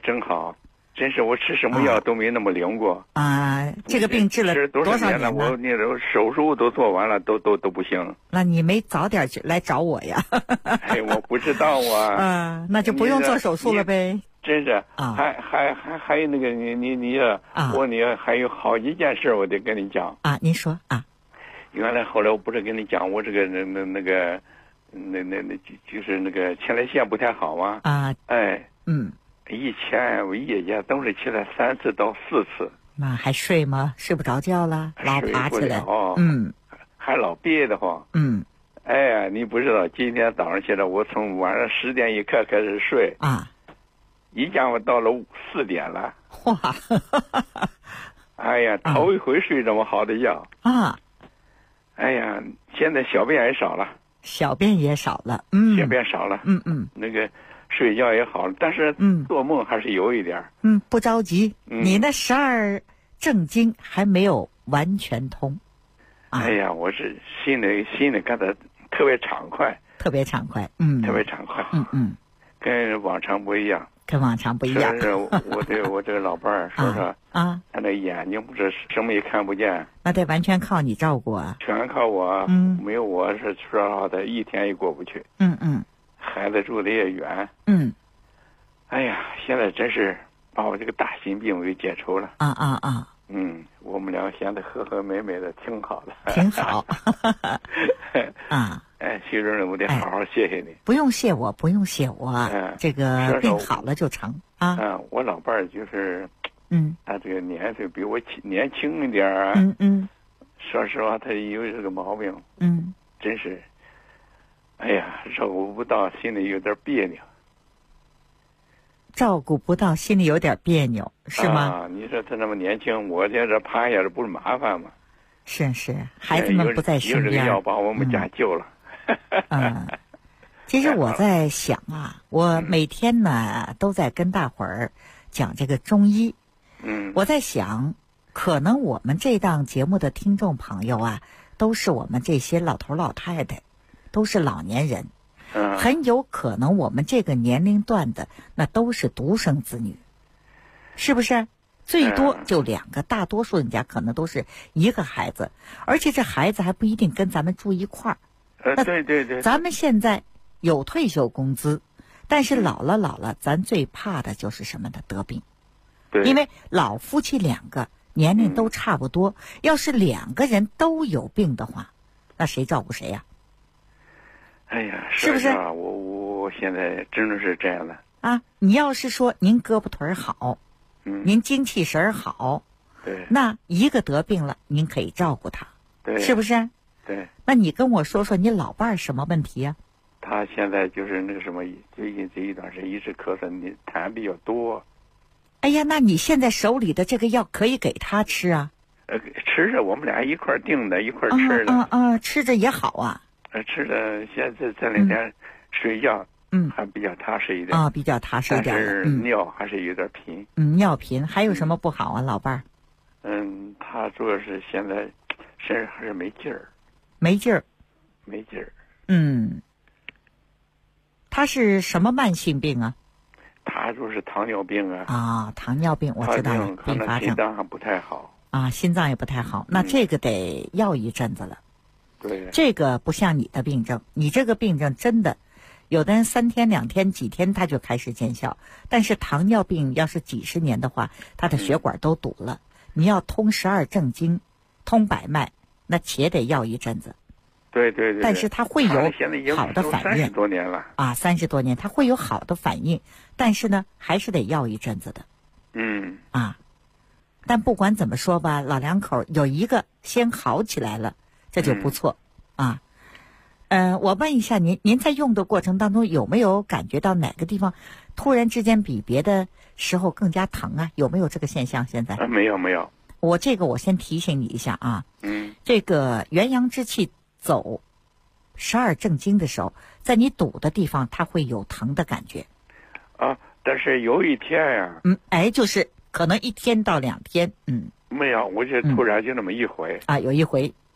真好，真是我吃什么药都没那么灵过啊。这个病治了多少年了？我那时候手术都做完了，都不行。 那你没早点来找我呀？ 哎，我不知道啊。 啊，那就不用做手术了呗。 真是啊，还有那个你我还有好几件事我得跟你讲啊。您说啊。 原来后来我不是跟你讲我这个就是那个前列腺不太好吗？ 啊。 哎。以前我夜间都是起来3次到4次。 那还睡吗？睡不着觉了，老爬起来。 还老憋得慌。哎呀，你不知道，今天早上起来，我从晚上10点一刻开始睡啊， 一觉我到了4点了。 哇！ 哎呀，头一回睡这么好的觉啊！ 哎呀，现在小便也少了。 小便也少了。 小便少了。那个睡觉也好了，但是做梦还是有一点。 不着急，你那12正经还没有完全通。 哎呀，我是心里感到特别畅快， 特别畅快。 特别畅快。跟往常不一样。 跟往常不一样。 是我对我这个老伴儿说啊， 他那眼睛不是什么也看不见。 那得完全靠你照顾啊。 全靠我。没有我是说实话的一天也过不去。孩子住的也远。哎呀，现在真是把我这个大心病给解除了。我们俩现在和和美美的，挺好的。 挺好。啊。 哎，徐主任，我得好好谢谢你。 不用谢我，不用谢我。这个病好了就成啊。 我老伴儿就是，他这个年岁比我年轻一点啊。说实话，他有这个毛病。真是，哎呀，照顾不到，心里有点别扭。 照顾不到，心里有点别扭，是吗？ 啊，你说他那么年轻，我在这趴下，这不是麻烦吗？ 是，孩子们不在身边， 有这个药把我们家救了。 其实我在想啊，我每天呢都在跟大伙儿讲这个中医。我在想，可能我们这档节目的听众朋友啊，都是我们这些老头老太太，都是老年人。很有可能我们这个年龄段的那都是独生子女，是不是？最多就2个，大多数人家可能都是1个孩子，而且这孩子还不一定跟咱们住一块儿。 对， 咱们现在有退休工资，但是老了，咱最怕的就是什么呢？得病。 对， 因为老夫妻2个年龄都差不多，要是2个人都有病的话，那谁照顾谁呀？ 哎呀， 是不是？ 我现在真的是这样的啊！你要是说您胳膊腿好，您精气神好， 对， 那1个得病了，您可以照顾他， 对， 是不是？ 对。 那你跟我说说你老伴儿什么问题呀？ 他现在就是那个什么，最近这一段时间一直咳嗽，你痰比较多。 哎呀，那你现在手里的这个药可以给他吃啊？ 吃着，我们俩一块儿订的，一块儿吃的。 吃着也好啊。 吃的现在这2天睡觉，还比较踏实一点啊，比较踏实一点。 但是尿还是有点频。 尿频还有什么不好啊，老伴儿？ 他主要是现在身上还是没劲儿。 没劲儿。他是什么慢性病啊？ 他就是糖尿病啊。 啊，糖尿病我知道了，并发症。 心脏还不太好。 啊，心脏也不太好，那这个得要一阵子了。 对， 这个不像你的病症，你这个病症真的，有的人3天2天几天他就开始见效，但是糖尿病要是几十年的话，他的血管都堵了，你要通12正经，通百脉，那且得要一阵子。 对， 但是他会有好的反应。 30多年了啊，30多年，他会有好的反应，但是呢，还是得要一阵子的。但不管怎么说吧，老2口有一个先好起来了，这就不错啊。我问一下您在用的过程当中有没有感觉到哪个地方突然之间比别的时候更加疼啊？有没有这个现象？现在没有。 我先提醒你一下啊。这个元阳之气走12正经的时候，在你堵的地方它会有疼的感觉啊。但是有一天呀， 就是可能1天到2天。 没有，我就突然就那么一回啊，有一回。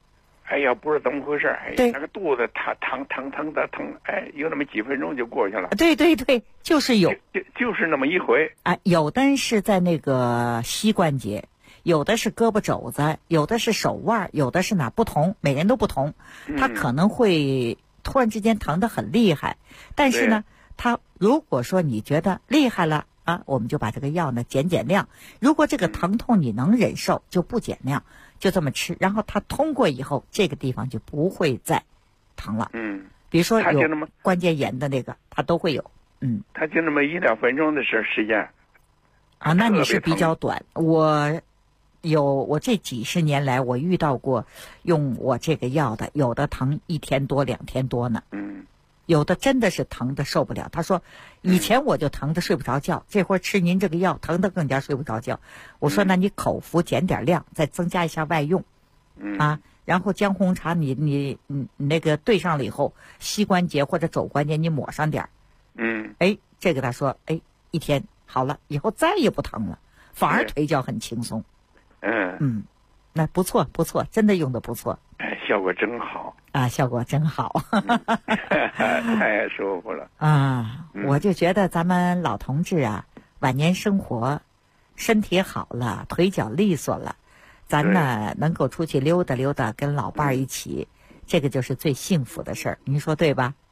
哎呀，不知道怎么回事，哎， 对， 那个肚子疼的疼，哎，有那么几分钟就过去了。 对对对，就是有， 就是那么一回。 啊，有的是在那个膝关节，有的是胳膊肘子，有的是手腕，有的是哪不同，每人都不同。他可能会突然之间疼得很厉害，但是呢，他如果说你觉得厉害了啊，我们就把这个药呢减量。如果这个疼痛你能忍受，就不减量，就这么吃。然后它通过以后，这个地方就不会再疼了。比如说有关节炎的那个，它都会有。 他就那么1-2分钟的时间。 啊，那你是比较短。我这几十年来，我遇到过用我这个药的，有的疼1天多2天多呢。有的真的是疼的受不了。他说，以前我就疼的睡不着觉，这会儿吃您这个药，疼的更加睡不着觉。我说，那你口服减点量，再增加一下外用，然后姜红茶你那个兑上了以后，膝关节或者肘关节你抹上点。这个他说，1天好了，以后再也不疼了，反而腿脚很轻松。那不错，真的用的不错。 效果真好啊，效果真好。 太舒服了啊！我就觉得咱们老同志啊，晚年生活，身体好了，腿脚利索了，咱呢能够出去溜达溜达，跟老伴儿一起，这个就是最幸福的事儿。您说对吧？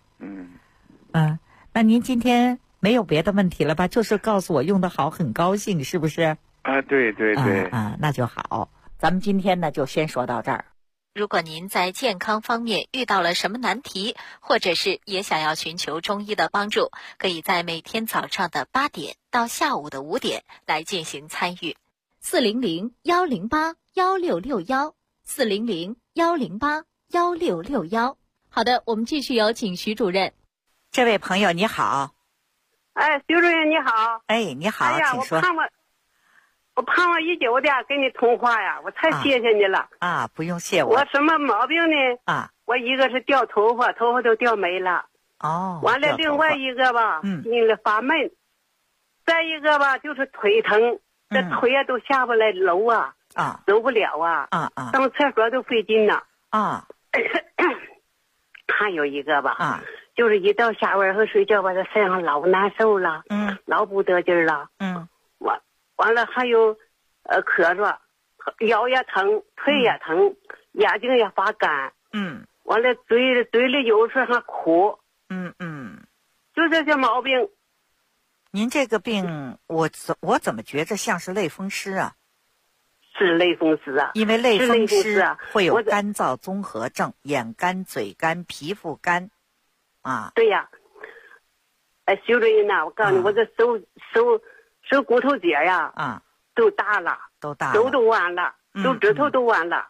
那您今天没有别的问题了吧？就是告诉我用得好，很高兴，是不是？ 啊，对。 那就好。咱们今天呢就先说到这儿。 如果您在健康方面遇到了什么难题，或者是也想要寻求中医的帮助，可以在每天早上的8点到下午的5点来进行参与。400-108-1661，400-108-1661。好的，我们继续有请徐主任。 这位朋友你好。 徐主任你好。 你好，请说。 我盼望已久的跟你通话呀，我太谢谢你了。 不用谢我。 我什么毛病呢？我一个是掉头发都掉没了。完了，另外一个吧，心里发闷。再一个吧，就是腿疼，这腿呀都下不来楼啊，走不了啊，上厕所都费劲呐。还有一个吧，就是一到下午和睡觉吧，这身上老难受了，老不得劲了。完了还有，咳嗽，腰也疼，腿也疼，眼睛也发干。完了嘴里有时候还苦。就这些毛病。 您这个病，我怎么觉着像是类风湿啊？ 是类风湿啊。 因为类风湿会有干燥综合症，眼干、嘴干、皮肤干。 对呀。徐主任呐，我告诉你，我这手骨头节呀，都大了，手都弯了，手指头都弯了。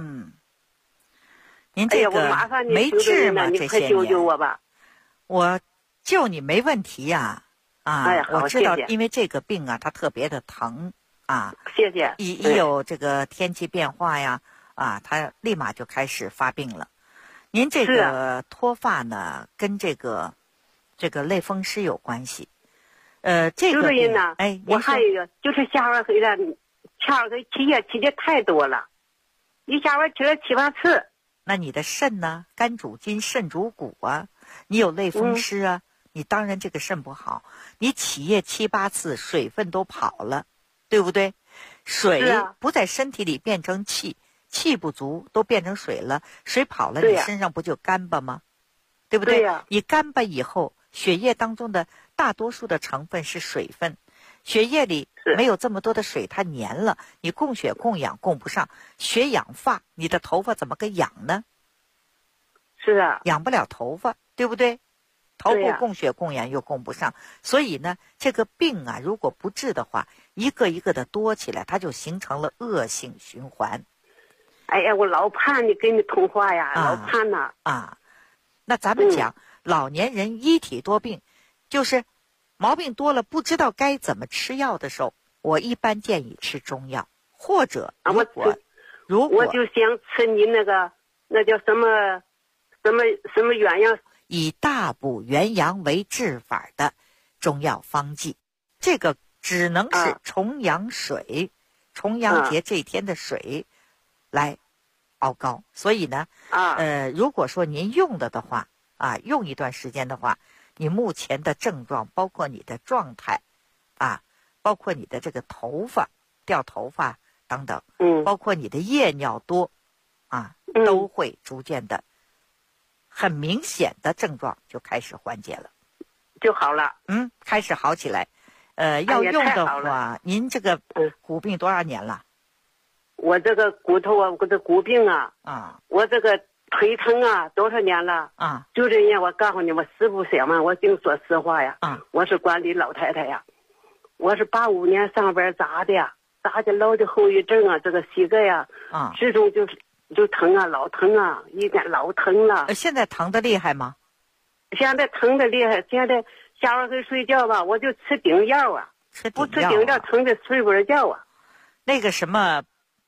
您这个没治吗？ 你快救救我吧！ 我救你没问题呀。我知道，因为这个病啊，它特别的疼啊。 谢谢。 一有这个天气变化呀，它立马就开始发病了。您这个脱发呢，跟这个类风湿有关系。这个病呢，我还有一个就是下午回来，下午起夜起的太多了，一下午起了7、8次。 那你的肾呢？肝主筋，肾主骨啊。你有类风湿啊，你当然这个肾不好。你起夜7、8次，水分都跑了，对不对？水不在身体里变成气，气不足都变成水了，水跑了，你身上不就干巴吗？对不对？你干巴以后，血液当中的大多数的成分是水分，血液里没有这么多的水，它黏了，你供血供氧供不上，血养发，你的头发怎么个养呢？ 是啊， 养不了头发，对不对？头部供血供氧又供不上，所以呢，这个病啊，如果不治的话，一个一个的多起来，它就形成了恶性循环。 哎呀，我老盼你跟你通话呀，老盼呐。 那咱们讲，老年人一体多病，就是毛病多了，不知道该怎么吃药的时候，我一般建议吃中药，或者如果我就想吃你那叫什么元阳， 以大补元阳为治法的中药方剂，这个只能是重阳水，重阳节这天的水来熬高。所以呢，如果说您用了的话啊，用一段时间的话，你目前的症状，包括你的状态啊，包括你的这个头发掉头发等等，包括你的夜尿多啊，都会逐渐的很明显的症状就开始缓解了， 就好了。 开始好起来。要用的话，您这个骨病多少年了？ 我这个骨头啊，我这骨病啊，我这个腿疼啊，多少年了啊？就这样，我告诉你，我实不相瞒，我净说实话呀。我是管理老太太呀，我是85年上班扎的老的后遗症啊，这个膝盖呀，始终就疼啊，老疼啊，一天老疼了。 现在疼的厉害吗？ 现在疼的厉害，现在下午去睡觉吧，我就吃顶药啊，不吃顶药疼的睡不着觉啊。 那个什么，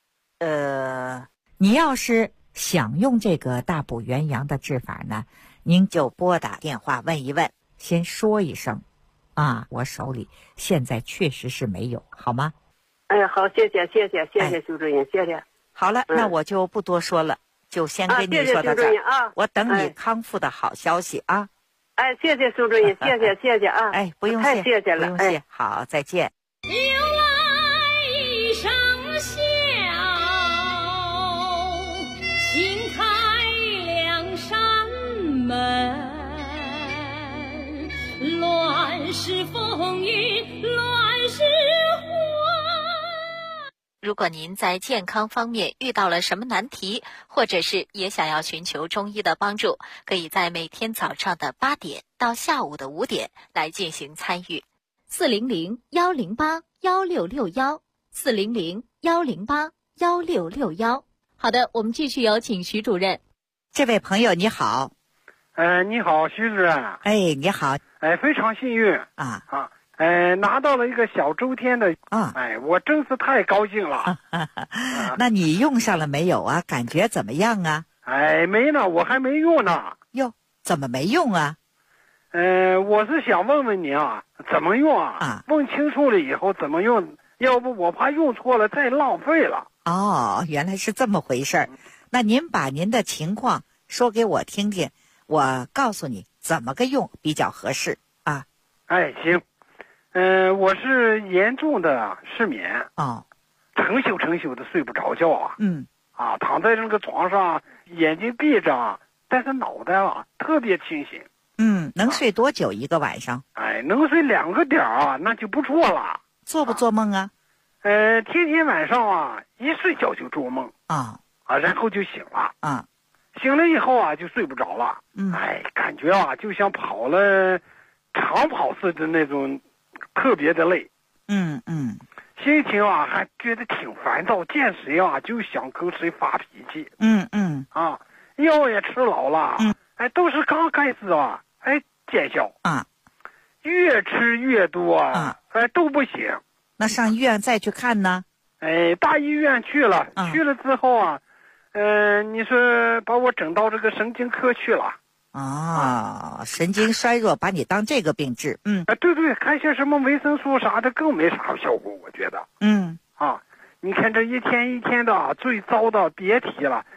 你要是想用这个大补元阳的治法呢，您就拨打电话问一问，先说一声啊，我手里现在确实是没有，好吗？ 好，谢谢徐主任，谢谢。 好了，那我就不多说了，就先跟你说到这儿。我等你康复的好消息啊。 谢谢苏主任，谢谢啊！ 不用谢， 太谢谢了， 不用谢。好，再见。 由来一声笑，轻开两扇门，乱世风雨，乱世如果您在健康方面遇到了什么难题，或者是也想要寻求中医的帮助，可以在每天早上的8点到下午的5点来进行参与。400-108-1661，400-108-1661。好的，我们继续有请徐主任。 这位朋友你好。 你好，徐主任。 你好。 非常幸运拿到了一个小周天的我真是太高兴了。 那你用上了没有啊？感觉怎么样啊？ 没呢，我还没用呢。 哟，怎么没用啊？ 我是想问问您啊，怎么用啊？问清楚了以后怎么用，要不我怕用错了再浪费了。 原来是这么回事儿。那您把您的情况说给我听听，我告诉你怎么个用比较合适啊。 行。我是严重的失眠成宿的睡不着觉啊。躺在这个床上，眼睛闭着，但是脑袋特别清醒。 能睡多久一个晚上？ 能睡2个点那就不错了。 做不做梦啊？ 天天晚上一睡觉就做梦然后就醒了醒了以后就睡不着了。感觉就像跑了长跑似的那种。特别的累，心情还觉得挺烦躁，见谁就想跟谁发脾气，药也吃老了，都是刚开始见效越吃越多都不行。 那上医院再去看呢？ 大医院去了，去了之后你说把我整到这个神经科去了。 神经衰弱把你当这个病治。 对，看些什么维生素啥的更没啥效果，我觉得。你看这一天一天的最糟的别提了，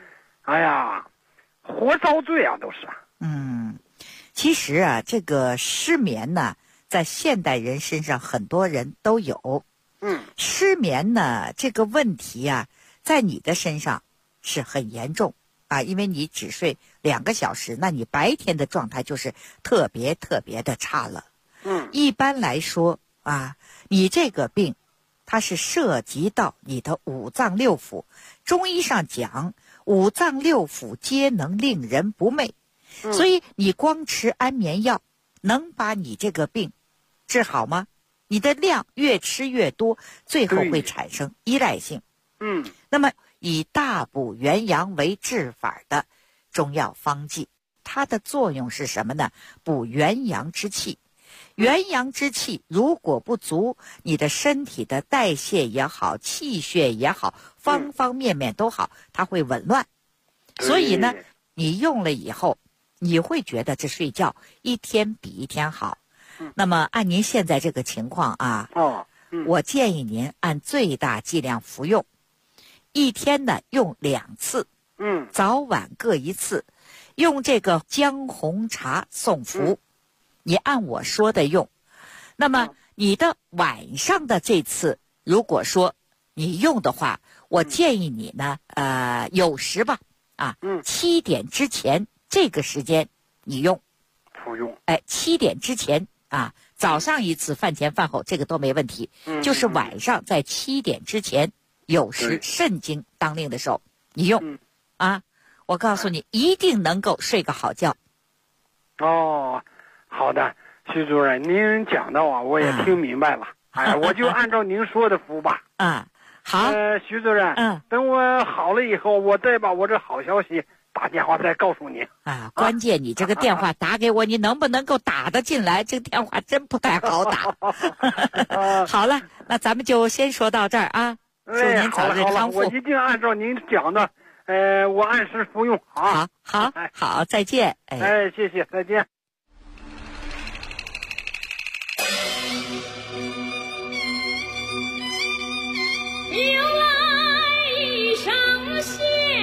活遭罪都是。 其实这个失眠呢，在现代人身上很多人都有。失眠呢这个问题在你的身上是很严重。因为你只睡2个小时，那你白天的状态就是特别特别的差了。一般来说你这个病它是涉及到你的5脏6腑，中医上讲5脏6腑皆能令人不寐，所以你光吃安眠药能把你这个病治好吗？你的量越吃越多，最后会产生依赖性。那么以大补元阳为治法的中药方剂，它的作用是什么呢？补元阳之气。元阳之气如果不足，你的身体的代谢也好，气血也好，方方面面都好，它会紊乱。所以呢，你用了以后，你会觉得这睡觉一天比一天好。那么按您现在这个情况我建议您按最大剂量服用，一天呢用2次早晚各一次，用这个姜红茶送服，你按我说的用。那么你的晚上的这次，如果说你用的话，我建议你呢，有时吧，7点之前这个时间你用， 服用。 7点之前早上一次，饭前饭后这个都没问题，就是晚上在7点之前，有时肾经当令的时候你用，我告诉你，一定能够睡个好觉。 哦，好的，徐主任，您讲的我也听明白了。我就按照您说的服吧。 好。 徐主任，等我好了以后，我再把我这好消息打电话再告诉您。 关键你这个电话打给我，你能不能够打得进来？这个电话真不太好打。好了，那咱们就先说到这儿啊。祝您早日康复。 我一定按照您讲的。我按时服用。 好，再见。 谢谢，再见。 迎来一声笑，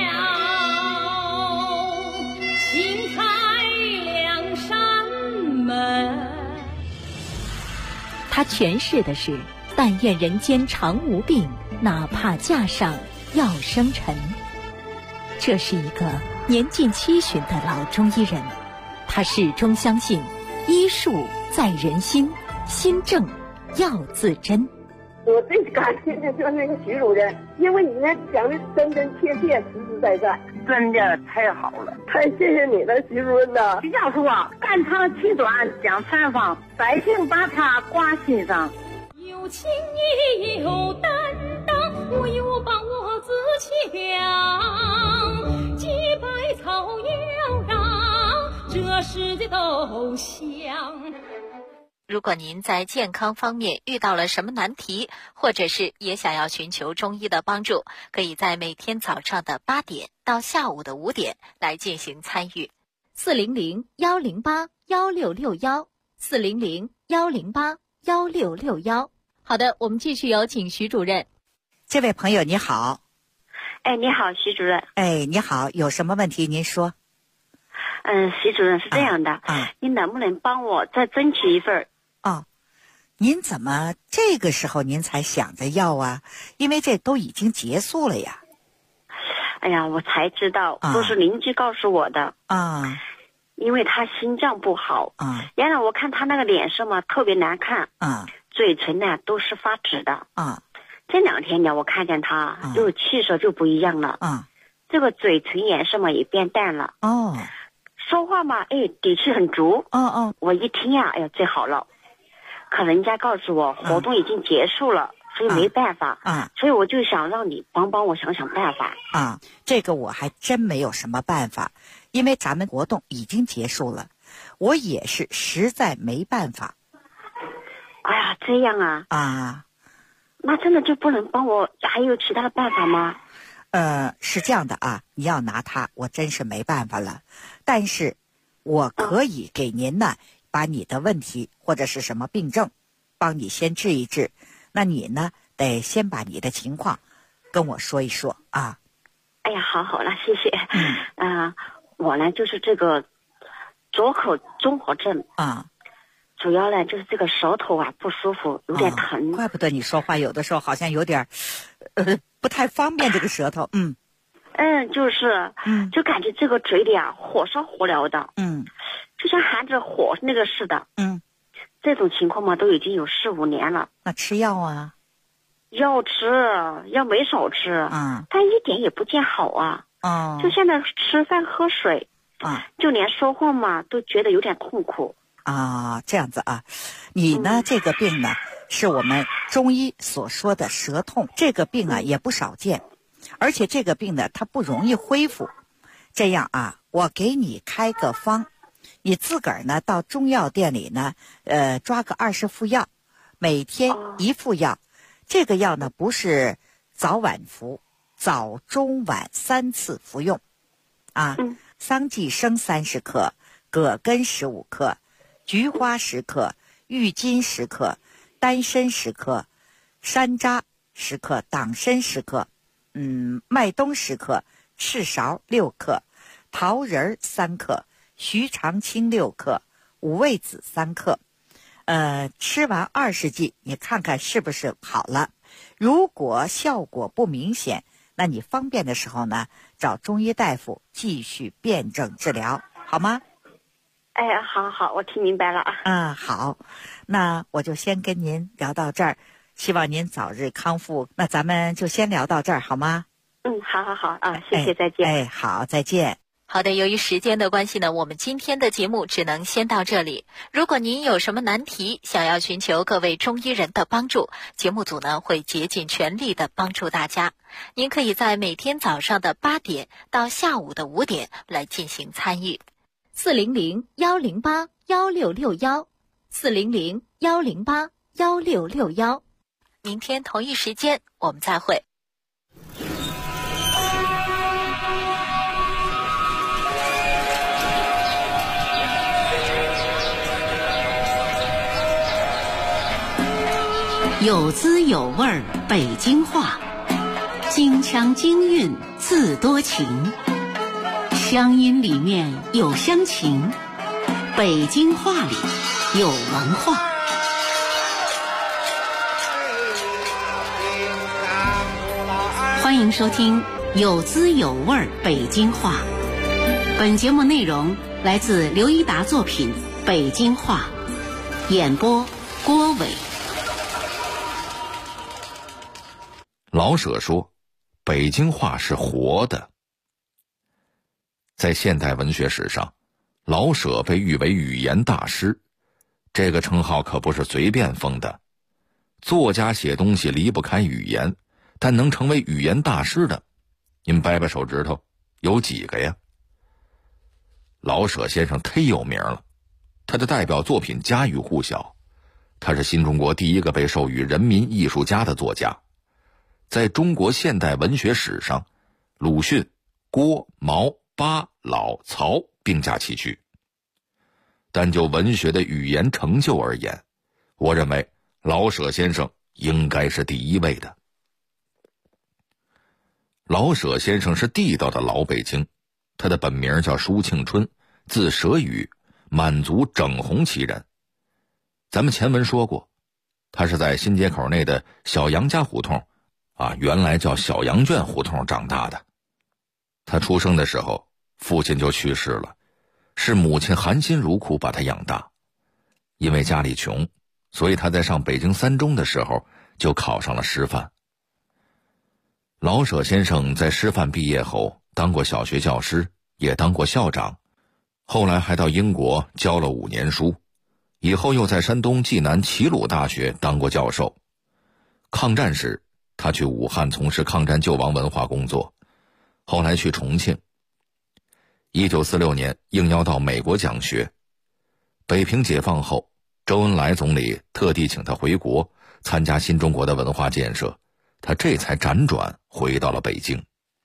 轻开两扇门。 他诠释的是：但愿人间常无病，哪怕架上要生尘。这是一个年近70的老中医人，他始终相信医术在人心，心正要自珍。 我最感谢的就是那个徐主任，因为你那讲的真真切切，实实在在，真的太好了，太谢谢你了，徐主任呐。 徐教授肝肠气短讲采访，百姓把他挂心上。 有情义有担当，我有把握自强，几百草要让这世界都香。 如果您在健康方面遇到了什么难题，或者是也想要寻求中医的帮助，可以在每天早上的8点到下午的5点来进行参与。400-108-1661，400-108-1661。好的，我们继续有请徐主任。 这位朋友你好。 你好，徐主任。 你好，有什么问题您说。 徐主任是这样的，您能不能帮我再争取一份？ 您怎么这个时候您才想着要啊？因为这都已经结束了呀。 哎呀，我才知道，都是邻居告诉我的。因为他心脏不好。原来我看他那个脸色嘛特别难看。嘴唇呢都是发紫的。这2天呢，我看见他就气色就不一样了。这个嘴唇颜色嘛也变淡了。说话嘛，底气很足。我一听呀，哎呀，最好了。可人家告诉我活动已经结束了，所以没办法。所以我就想让你帮我想想办法。 这个我还真没有什么办法，因为咱们活动已经结束了，我也是实在没办法。 哎呀，这样啊。那真的就不能帮我还有其他的办法吗？ 是这样的你要拿它，我真是没办法了。但是我可以给您呢，把你的问题或者是什么病症帮你先治一治。那你呢得先把你的情况跟我说一说啊。 哎呀，好了，谢谢。我呢就是这个左口综合症主要呢就是这个舌头不舒服，有点疼。 怪不得你说话有的时候好像有点不太方便，这个舌头。 就是就感觉这个嘴里火烧火燎的。就像含着火那个似的。这种情况嘛都已经有4、5年了。 那吃药啊？ 药吃，药没少吃。但一点也不见好就现在吃饭喝水就连说话嘛都觉得有点痛苦。 这样子你呢这个病呢是我们中医所说的舌痛，这个病也不少见，而且这个病呢它不容易恢复。这样我给你开个方，你自个儿呢到中药店里呢抓个20副药，每天1副药。这个药呢不是早晚服，早中晚3次服用桑寄生30克，葛根15克，菊花10克，郁金10克，丹参10克，山楂10克，党参10克，麦冬10克， 赤芍6克，桃仁3克，徐长青6克，五味子3克。吃完20剂，你看看是不是好了。如果效果不明显，那你方便的时候呢，找中医大夫继续辩证治疗，好吗？ 哎，好，我听明白了。 好，那我就先跟您聊到这儿，希望您早日康复。那咱们就先聊到这儿，好吗？ 好啊，谢谢，再见。 好，再见。 好的，由于时间的关系呢，我们今天的节目只能先到这里。如果您有什么难题，想要寻求各位中医人的帮助，节目组呢会竭尽全力的帮助大家。您可以在每天早上的8点到下午的5点来进行参与。400-108-1661，400-108-1661。明天同一时间我们再会。 有滋有味北京话，京腔京韵自多情，乡音里面有乡情，北京话里有文化。欢迎收听有滋有味北京话。本节目内容来自刘一达作品《北京话》，演播郭伟。 老舍说，北京话是活的。在现代文学史上，老舍被誉为语言大师，这个称号可不是随便封的。作家写东西离不开语言，但能成为语言大师的，您掰掰手指头，有几个呀？老舍先生忒有名了，他的代表作品家喻户晓，他是新中国第一个被授予人民艺术家的作家。在中国现代文学史上，鲁迅、郭、毛、巴、老、曹并驾齐驱。但就文学的语言成就而言，我认为老舍先生应该是第一位的。老舍先生是地道的老北京，他的本名叫舒庆春，字舍宇，满族整红旗人。咱们前文说过，他是在新街口内的小杨家胡同原来叫小羊圈胡同长大的。他出生的时候，父亲就去世了，是母亲含辛茹苦把他养大。因为家里穷，所以他在上北京3中的时候就考上了师范。老舍先生在师范毕业后当过小学教师，也当过校长，后来还到英国教了5年书，以后又在山东济南齐鲁大学当过教授。抗战时他去武汉从事抗战救亡文化工作，后来去重庆。1946年应邀到美国讲学。北平解放后，周恩来总理特地请他回国参加新中国的文化建设，他这才辗转回到了北京。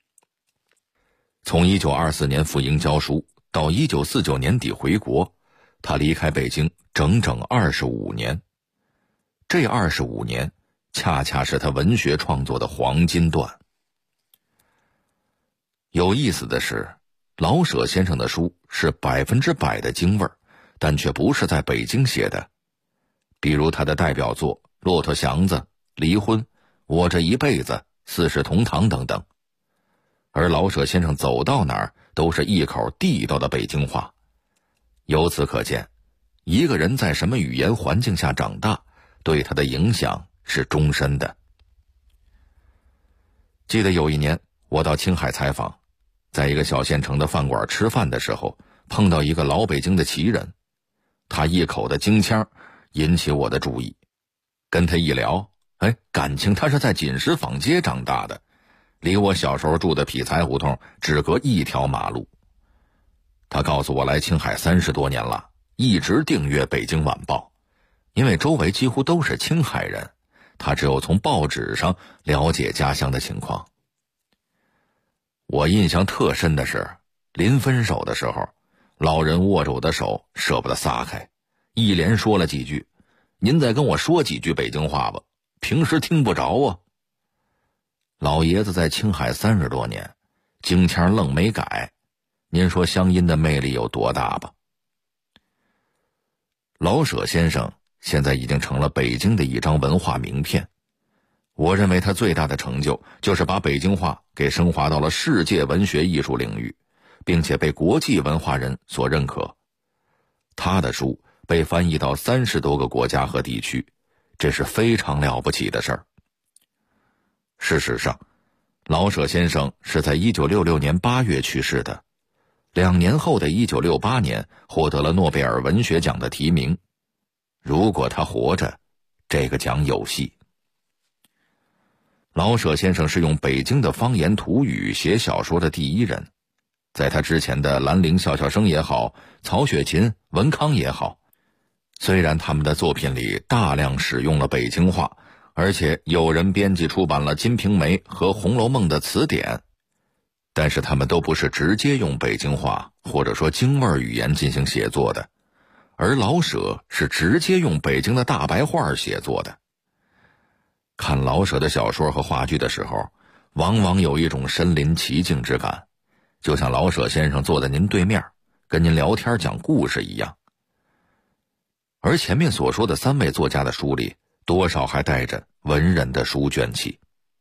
从1924年赴英教书到1949年底回国，他离开北京整整25年。这25年恰恰是他文学创作的黄金段。有意思的是，老舍先生的书是100%的京味儿，但却不是在北京写的。比如他的代表作《骆驼祥子》《离婚》《我这一辈子》《四世同堂》等等。而老舍先生走到哪儿都是一口地道的北京话。由此可见，一个人在什么语言环境下长大，对他的影响是终身的。记得有一年我到青海采访，在一个小县城的饭馆吃饭的时候，碰到一个老北京的旗人，他一口的京腔引起我的注意。跟他一聊，感情他是在锦石坊街长大的，离我小时候住的匹才胡同只隔1条马路。他告诉我来青海30多年了，一直订阅《北京晚报》，因为周围几乎都是青海人，他只有从报纸上了解家乡的情况。我印象特深的是，临分手的时候，老人握着我的手舍不得撒开，一连说了几句：“您再跟我说几句北京话吧，平时听不着啊。”老爷子在青海30多年， 京腔愣没改，您说乡音的魅力有多大吧？老舍先生现在已经成了北京的一张文化名片。我认为他最大的成就就是把北京话给升华到了世界文学艺术领域，并且被国际文化人所认可。他的书被翻译到30多个国家和地区，这是非常了不起的事儿。事实上，老舍先生是在1966年8月去世的，2年后的1968年获得了诺贝尔文学奖的提名。如果他活着，这个奖有戏。老舍先生是用北京的方言土语写小说的第一人，在他之前的兰陵笑笑生也好，曹雪芹、文康也好，虽然他们的作品里大量使用了北京话，而且有人编辑出版了《金瓶梅》和《红楼梦》的词典，但是他们都不是直接用北京话或者说京味语言进行写作的，而老舍是直接用北京的大白话写作的。看老舍的小说和话剧的时候，往往有一种身临其境之感，就像老舍先生坐在您对面，跟您聊天讲故事一样。而前面所说的3位作家的书里，多少还带着文人的书卷气。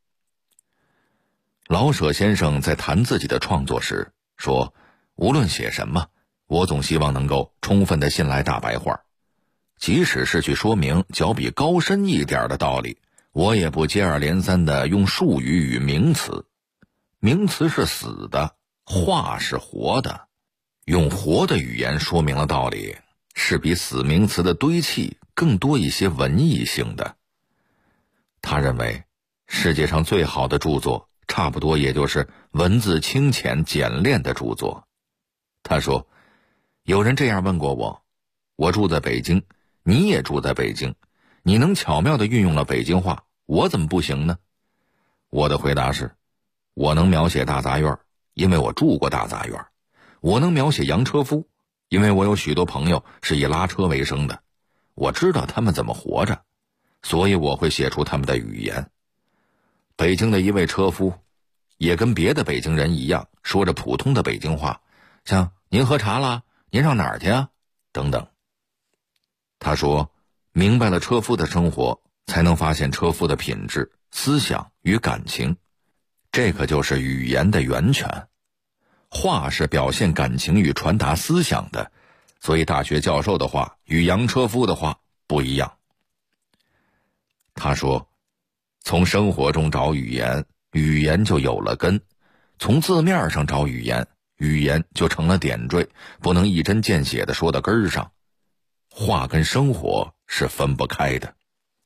老舍先生在谈自己的创作时说，无论写什么，我总希望能够充分地信赖大白话，即使是去说明较比高深一点的道理，我也不接二连三地用术语与名词。名词是死的，话是活的，用活的语言说明了道理，是比死名词的堆砌更多一些文艺性的。他认为世界上最好的著作差不多也就是文字清浅简练的著作。他说，有人这样问过我，我住在北京，你也住在北京，你能巧妙地运用了北京话，我怎么不行呢？我的回答是，我能描写大杂院，因为我住过大杂院；我能描写洋车夫，因为我有许多朋友是以拉车为生的，我知道他们怎么活着，所以我会写出他们的语言。北京的一位车夫也跟别的北京人一样，说着普通的北京话，像您喝茶了，您上哪儿去啊，等等。他说，明白了车夫的生活，才能发现车夫的品质、思想与感情，这可就是语言的源泉。话是表现感情与传达思想的，所以大学教授的话与洋车夫的话不一样。他说，从生活中找语言，语言就有了根；从字面上找语言，语言就成了点缀，不能一针见血地说到根儿上。话跟生活是分不开的。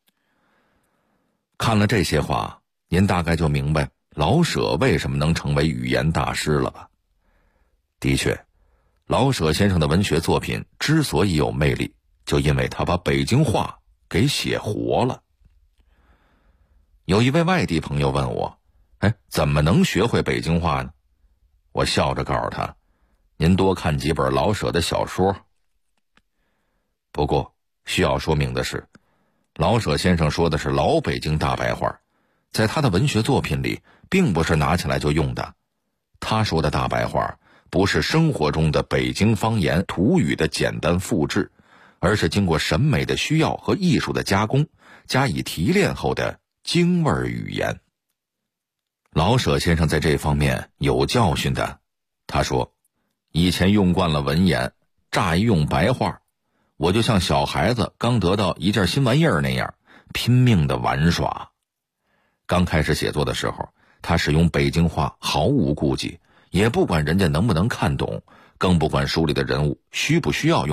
看了这些话，您大概就明白老舍为什么能成为语言大师了吧？的确，老舍先生的文学作品之所以有魅力，就因为他把北京话给写活了。有一位外地朋友问我，怎么能学会北京话呢？我笑着告诉他，您多看几本老舍的小说。不过需要说明的是，老舍先生说的是老北京大白话，在他的文学作品里并不是拿起来就用的。他说的大白话不是生活中的北京方言土语的简单复制，而是经过审美的需要和艺术的加工，加以提炼后的京味语言。老舍先生在这方面有教训的。他说，以前用惯了文言，乍一用白话，我就像小孩子刚得到一件新玩意儿那样，拼命的玩耍。刚开始写作的时候，他使用北京话毫无顾忌，也不管人家能不能看懂，更不管书里的人物需不需要用